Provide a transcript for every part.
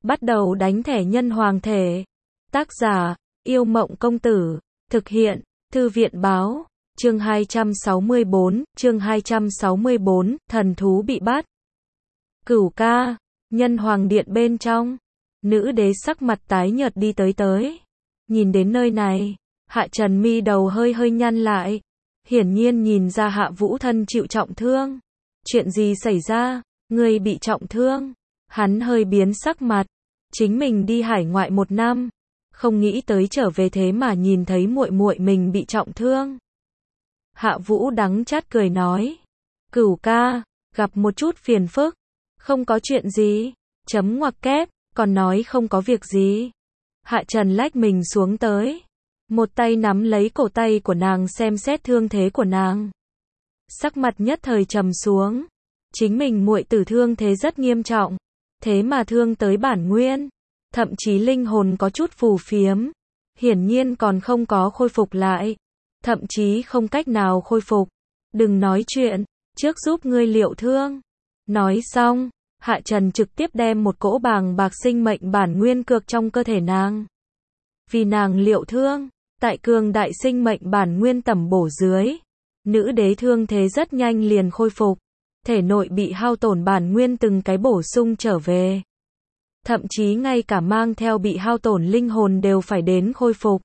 Bắt đầu đánh thẻ nhân hoàng thể. Tác giả, Yêu Mộng Công Tử. Thực hiện, Thư viện Báo. Chương 264, thần thú bị bắt. Cửu ca, nhân hoàng điện bên trong. Nữ đế sắc mặt tái nhợt đi tới. Nhìn đến nơi này, Hạ Trần mi đầu hơi hơi nhăn lại. Hiển nhiên nhìn ra Hạ Vũ thân chịu trọng thương. Chuyện gì xảy ra? Người bị trọng thương. Hắn hơi biến sắc mặt. Chính mình đi hải ngoại 1 năm, không nghĩ tới trở về thế mà nhìn thấy muội muội mình bị trọng thương. Hạ Vũ đắng chát cười nói, Cửu ca, gặp một chút phiền phức. Không có chuyện gì. Chấm ngoặc kép, còn nói không có việc gì. Hạ Trần lách mình xuống tới, một tay nắm lấy cổ tay của nàng xem xét thương thế của nàng. Sắc mặt nhất thời trầm xuống. Chính mình muội tử thương thế rất nghiêm trọng, thế mà thương tới bản nguyên, thậm chí linh hồn có chút phù phiếm, hiển nhiên còn không có khôi phục lại, thậm chí không cách nào khôi phục. Đừng nói chuyện, trước giúp ngươi liệu thương. Nói xong, Hạ Trần trực tiếp đem một cỗ bàng bạc sinh mệnh bản nguyên cược trong cơ thể nàng. Vì nàng liệu thương, tại cường đại sinh mệnh bản nguyên tẩm bổ dưới, nữ đế thương thế rất nhanh liền khôi phục. Thể nội bị hao tổn bản nguyên từng cái bổ sung trở về. Thậm chí ngay cả mang theo bị hao tổn linh hồn đều phải đến khôi phục.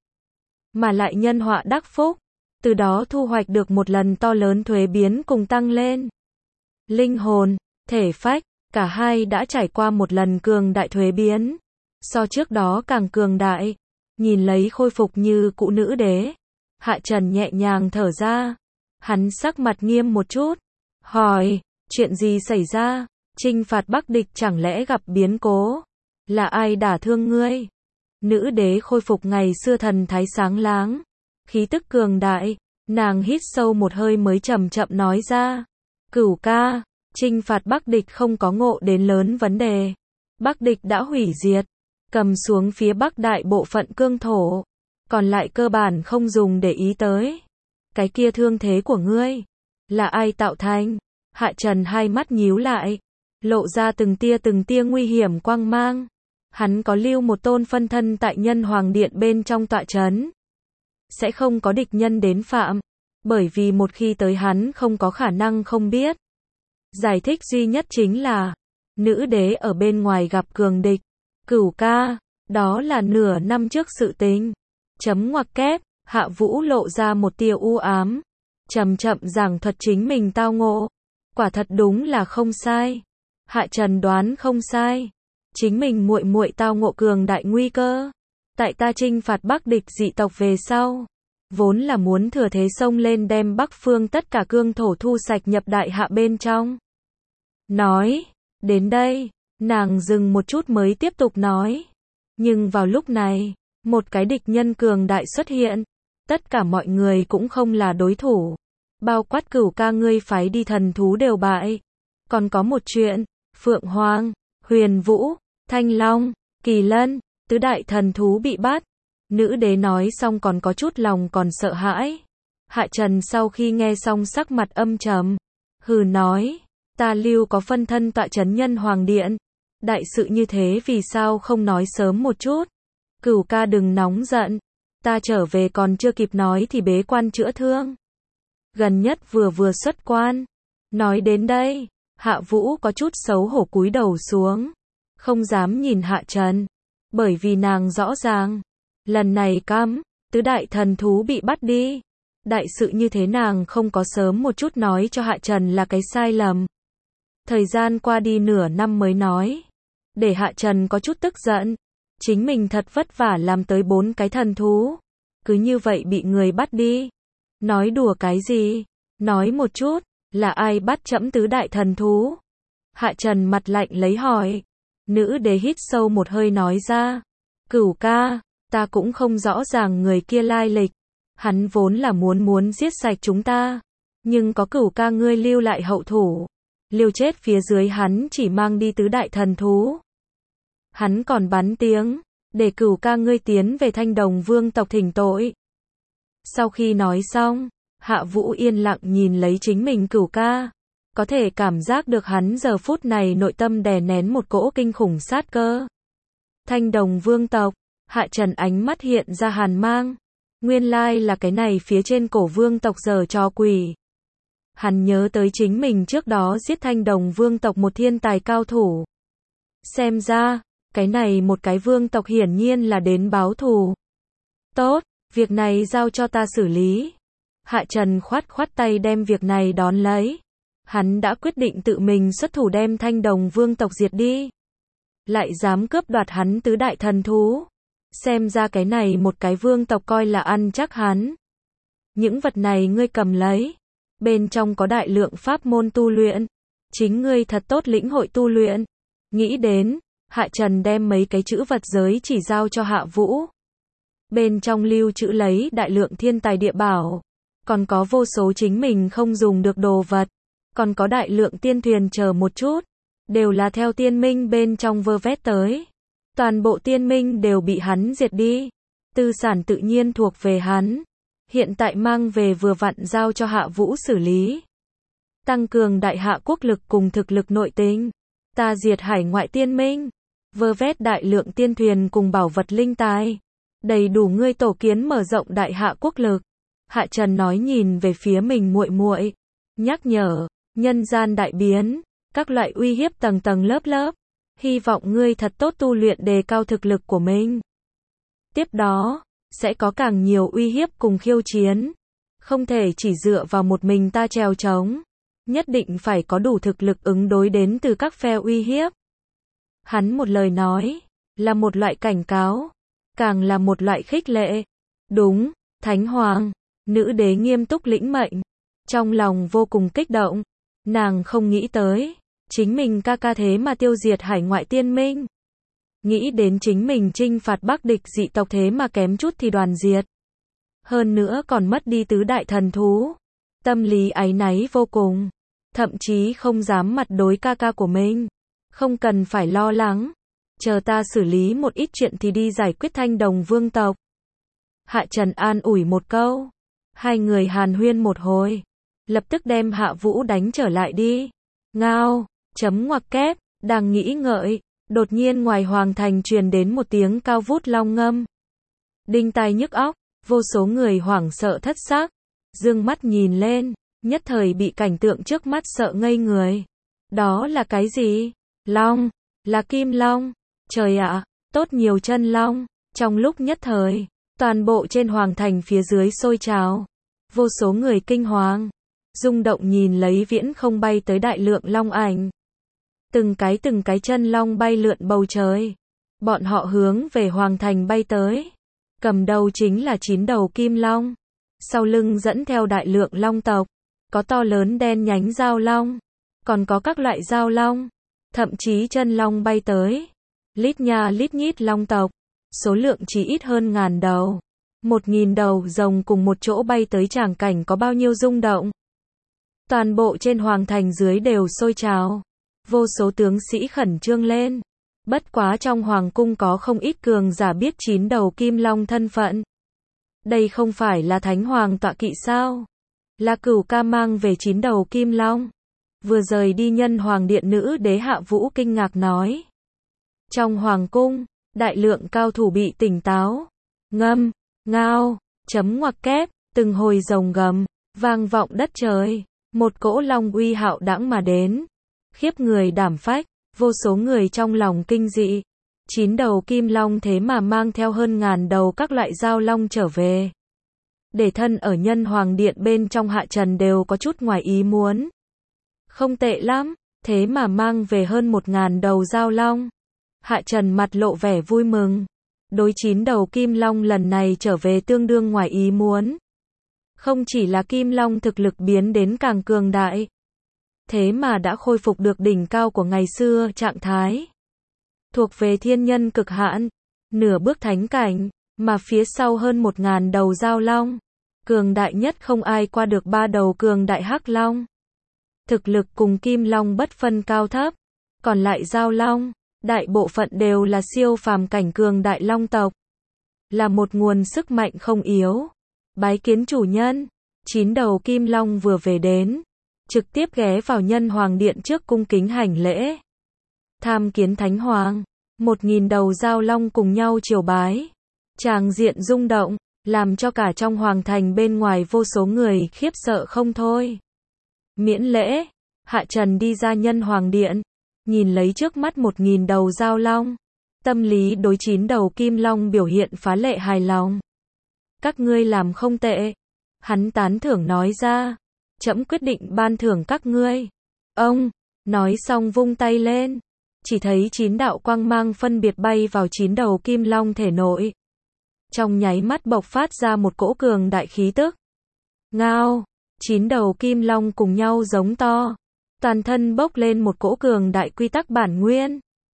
Mà lại nhân họa đắc phúc, từ đó thu hoạch được một lần to lớn thuế biến cùng tăng lên. Linh hồn, thể phách, cả hai đã trải qua một lần cường đại thuế biến. So trước đó càng cường đại. Nhìn lấy khôi phục như cũ nữ đế, Hạ Trần nhẹ nhàng thở ra. Hắn sắc mặt nghiêm một chút, hỏi, chuyện gì xảy ra? Chinh phạt Bắc địch chẳng lẽ gặp biến cố? Là ai đả thương ngươi? Nữ đế khôi phục ngày xưa thần thái sáng láng, khí tức cường đại. Nàng hít sâu một hơi mới chậm chậm nói ra, Cửu ca, chinh phạt Bắc địch không có ngộ đến lớn vấn đề. Bắc địch đã hủy diệt, cầm xuống phía Bắc đại bộ phận cương thổ, còn lại cơ bản không dùng để ý tới. Cái kia thương thế của ngươi, là ai tạo thành? Hạ Trần hai mắt nhíu lại, lộ ra từng tia nguy hiểm quang mang. Hắn có lưu một tôn phân thân tại nhân hoàng điện bên trong tọa trấn, sẽ không có địch nhân đến phạm, bởi vì một khi tới hắn không có khả năng không biết. Giải thích duy nhất chính là, nữ đế ở bên ngoài gặp cường địch. Cửu ca, đó là nửa năm trước sự tình. Chấm ngoặc kép, Hạ Vũ lộ ra một tia u ám, chậm giảng thuật chính mình tao ngộ. Quả thật đúng là không sai. Hạ Trần đoán không sai. Chính mình muội muội tao ngộ cường đại nguy cơ. Tại ta chinh phạt Bắc địch dị tộc về sau, vốn là muốn thừa thế xông lên đem Bắc phương tất cả cương thổ thu sạch nhập đại hạ bên trong. Nói, đến đây, nàng dừng một chút mới tiếp tục nói. Nhưng vào lúc này, một cái địch nhân cường đại xuất hiện. Tất cả mọi người cũng không là đối thủ. Bao quát Cửu ca ngươi phái đi thần thú đều bại. Còn có một chuyện, Phượng Hoàng, Huyền Vũ, Thanh Long, Kỳ Lân, tứ đại thần thú bị bắt. Nữ đế nói xong còn có chút lòng còn sợ hãi. Hạ Trần sau khi nghe xong sắc mặt âm trầm, hừ nói, ta lưu có phân thân tọa trấn nhân hoàng điện. Đại sự như thế vì sao không nói sớm một chút? Cửu ca đừng nóng giận, ta trở về còn chưa kịp nói thì bế quan chữa thương. Gần nhất vừa xuất quan. Nói đến đây, Hạ Vũ có chút xấu hổ cúi đầu xuống, không dám nhìn Hạ Trần, bởi vì nàng rõ ràng, lần này tứ đại thần thú bị bắt đi. Đại sự như thế nàng không có sớm một chút nói cho Hạ Trần là cái sai lầm. Thời gian qua đi nửa năm mới nói, để Hạ Trần có chút tức giận. Chính mình thật vất vả làm tới 4 cái thần thú, cứ như vậy bị người bắt đi. Nói đùa cái gì? Nói một chút, là ai bắt trẫm tứ đại thần thú? Hạ Trần mặt lạnh lấy hỏi. Nữ đế hít sâu một hơi nói ra, Cửu ca, ta cũng không rõ ràng người kia lai lịch. Hắn vốn là muốn giết sạch chúng ta, nhưng có Cửu ca ngươi lưu lại hậu thủ, liều chết phía dưới hắn chỉ mang đi tứ đại thần thú. Hắn còn bắn tiếng, để Cửu ca ngươi tiến về Thanh Đồng vương tộc thỉnh tội. Sau khi nói xong, Hạ Vũ yên lặng nhìn lấy chính mình Cửu ca, có thể cảm giác được hắn giờ phút này nội tâm đè nén một cỗ kinh khủng sát cơ. Thanh Đồng vương tộc. Hạ Trần ánh mắt hiện ra hàn mang. Nguyên lai là cái này phía trên cổ vương tộc giở trò quỷ. Hắn nhớ tới chính mình trước đó giết Thanh Đồng vương tộc một thiên tài cao thủ. Xem ra, cái này một cái vương tộc hiển nhiên là đến báo thù. Tốt, việc này giao cho ta xử lý. Hạ Trần khoát khoát tay đem việc này đón lấy. Hắn đã quyết định tự mình xuất thủ đem Thanh Đồng vương tộc diệt đi. Lại dám cướp đoạt hắn tứ đại thần thú. Xem ra cái này một cái vương tộc coi là ăn chắc hắn. Những vật này ngươi cầm lấy. Bên trong có đại lượng pháp môn tu luyện. Chính ngươi thật tốt lĩnh hội tu luyện. Nghĩ đến, Hạ Trần đem mấy cái chữ vật giới chỉ giao cho Hạ Vũ. Bên trong lưu trữ lấy đại lượng thiên tài địa bảo. Còn có vô số chính mình không dùng được đồ vật. Còn có đại lượng tiên thuyền chờ một chút. Đều là theo tiên minh bên trong vơ vét tới. Toàn bộ tiên minh đều bị hắn diệt đi. Tư sản tự nhiên thuộc về hắn. Hiện tại mang về vừa vặn giao cho Hạ Vũ xử lý. Tăng cường đại hạ quốc lực cùng thực lực nội tình. Ta diệt hải ngoại tiên minh. Vơ vét đại lượng tiên thuyền cùng bảo vật linh tài. Đầy đủ ngươi tổ kiến mở rộng đại hạ quốc lực. Hạ Trần nói nhìn về phía mình muội muội, nhắc nhở, nhân gian đại biến, các loại uy hiếp tầng tầng lớp lớp. Hy vọng ngươi thật tốt tu luyện đề cao thực lực của mình. Tiếp đó, sẽ có càng nhiều uy hiếp cùng khiêu chiến. Không thể chỉ dựa vào một mình ta trèo trống. Nhất định phải có đủ thực lực ứng đối đến từ các phe uy hiếp. Hắn một lời nói, là một loại cảnh cáo, càng là một loại khích lệ. Đúng, Thánh Hoàng, nữ đế nghiêm túc lĩnh mệnh. Trong lòng vô cùng kích động, nàng không nghĩ tới, chính mình ca ca thế mà tiêu diệt hải ngoại tiên minh. Nghĩ đến chính mình chinh phạt Bắc địch dị tộc thế mà kém chút thì đoàn diệt. Hơn nữa còn mất đi tứ đại thần thú. Tâm lý áy náy vô cùng. Thậm chí không dám mặt đối ca ca của mình. Không cần phải lo lắng. Chờ ta xử lý một ít chuyện thì đi giải quyết Thanh Đồng vương tộc. Hạ Trần an ủi một câu. Hai người hàn huyên một hồi. Lập tức đem Hạ Vũ đánh trở lại đi. Ngao, chấm ngoặc kép, đang nghĩ ngợi. Đột nhiên ngoài hoàng thành truyền đến một tiếng cao vút long ngâm. Đinh tai nhức óc, vô số người hoảng sợ thất xác. Dương mắt nhìn lên, nhất thời bị cảnh tượng trước mắt sợ ngây người. Đó là cái gì? Long, là kim long. Trời ạ, tốt nhiều chân long. Trong lúc nhất thời, toàn bộ trên hoàng thành phía dưới sôi trào. Vô số người kinh hoàng, rung động nhìn lấy viễn không bay tới đại lượng long ảnh. Từng cái chân long bay lượn bầu trời. Bọn họ hướng về hoàng thành bay tới. Cầm đầu chính là 9 đầu kim long. Sau lưng dẫn theo đại lượng long tộc. Có to lớn đen nhánh giao long. Còn có các loại giao long. Thậm chí chân long bay tới. Lít nha lít nhít long tộc. Số lượng chỉ ít hơn 1000 đầu. 1000 đầu rồng cùng một chỗ bay tới tràng cảnh có bao nhiêu rung động. Toàn bộ trên hoàng thành dưới đều sôi trào. Vô số tướng sĩ khẩn trương lên. Bất quá trong hoàng cung có không ít cường giả biết 9 đầu kim long thân phận. Đây không phải là Thánh Hoàng tọa kỵ sao? Là Cửu Ca mang về 9 đầu kim long. Vừa rời đi Nhân Hoàng điện nữ đế Hạ Vũ kinh ngạc nói. Trong hoàng cung, đại lượng cao thủ bị tỉnh táo. Ngâm, ngao, chấm ngoặc kép, từng hồi rồng gầm, vang vọng đất trời. Một cỗ long uy hạo đãng mà đến. Khiếp người đảm phách, vô số người trong lòng kinh dị. 9 đầu kim long thế mà mang theo hơn 1000 đầu các loại giao long trở về. Để thân ở Nhân Hoàng điện bên trong Hạ Trần đều có chút ngoài ý muốn. Không tệ lắm, thế mà mang về hơn 1000 đầu giao long. Hạ Trần mặt lộ vẻ vui mừng. Đối 9 đầu kim long lần này trở về tương đương ngoài ý muốn. Không chỉ là kim long thực lực biến đến càng cường đại. Thế mà đã khôi phục được đỉnh cao của ngày xưa trạng thái. Thuộc về thiên nhân cực hạn. Nửa bước thánh cảnh. Mà phía sau hơn 1000 đầu giao long. Cường đại nhất không ai qua được 3 đầu cường đại hắc long. Thực lực cùng kim long bất phân cao thấp. Còn lại giao long, đại bộ phận đều là siêu phàm cảnh cường đại long tộc. Là một nguồn sức mạnh không yếu. Bái kiến chủ nhân. 9 đầu kim long vừa về đến. Trực tiếp ghé vào Nhân Hoàng điện trước cung kính hành lễ. Tham kiến Thánh Hoàng. 1.000 đầu dao long cùng nhau triều bái. Tràng diện rung động, làm cho cả trong hoàng thành bên ngoài vô số người khiếp sợ không thôi. Miễn lễ, Hạ Trần đi ra Nhân Hoàng Điện, nhìn lấy trước mắt 1.000 đầu dao long. Tâm lý đối 9 đầu kim long biểu hiện phá lệ hài lòng. Các ngươi làm không tệ. Hắn tán thưởng nói ra. Trẫm quyết định ban thưởng các ngươi. Ông, nói xong vung tay lên. Chỉ thấy 9 đạo quang mang phân biệt bay vào 9 đầu kim long thể nội. Trong nháy mắt bộc phát ra một cỗ cường đại khí tức. Ngao, 9 đầu kim long cùng nhau giống to. Toàn thân bốc lên một cỗ cường đại quy tắc bản nguyên.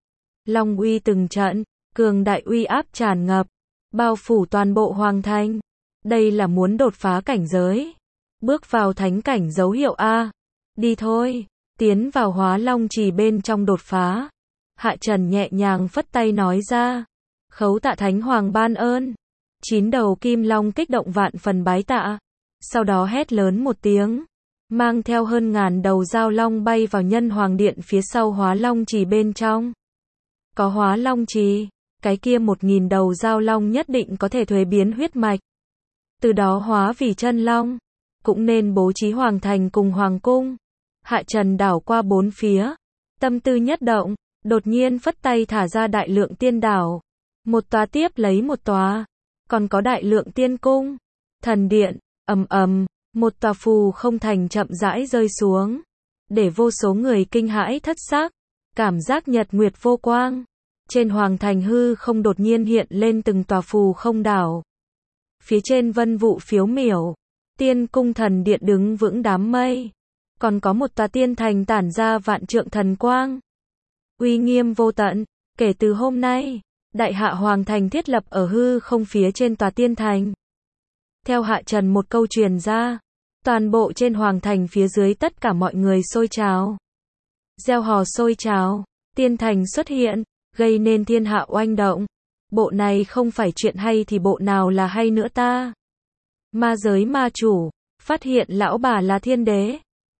Long uy từng trận, cường đại uy áp tràn ngập, bao phủ toàn bộ hoàng thành. Đây là muốn đột phá cảnh giới. Bước vào thánh cảnh dấu hiệu A. Đi thôi, tiến vào Hóa Long Trì bên trong đột phá. Hạ Trần nhẹ nhàng phất tay nói ra. Khấu tạ Thánh Hoàng ban ơn. 9 đầu kim long kích động vạn phần bái tạ. Sau đó hét lớn một tiếng. Mang theo hơn ngàn đầu dao long bay vào Nhân Hoàng Điện phía sau Hóa Long Trì bên trong. Có Hóa Long Trì, cái kia 1.000 đầu dao long nhất định có thể thuế biến huyết mạch. Từ đó hóa vì chân long. Cũng nên bố trí hoàng thành cùng hoàng cung. Hạ Trần đảo qua bốn phía. Tâm tư nhất động, đột nhiên phất tay thả ra đại lượng tiên đảo. Một tòa tiếp lấy một tòa. Còn có đại lượng tiên cung. Thần điện, ầm ầm, một tòa phù không thành chậm rãi rơi xuống. Để vô số người kinh hãi thất xác. Cảm giác nhật nguyệt vô quang. Trên hoàng thành hư không đột nhiên hiện lên từng tòa phù không đảo. Phía trên vân vụ phiếu miểu. Tiên cung thần điện đứng vững đám mây. Còn có một tòa tiên thành tản ra vạn trượng thần quang. Uy nghiêm vô tận. Kể từ hôm nay, Đại Hạ Hoàng thành thiết lập ở hư không phía trên tòa tiên thành. Theo Hạ Trần một câu truyền ra, toàn bộ trên hoàng thành phía dưới tất cả mọi người sôi trào. Reo hò sôi trào, tiên thành xuất hiện, gây nên thiên hạ oanh động. Bộ này không phải chuyện hay thì bộ nào là hay nữa ta? Ma giới ma chủ, phát hiện lão bà là thiên đế.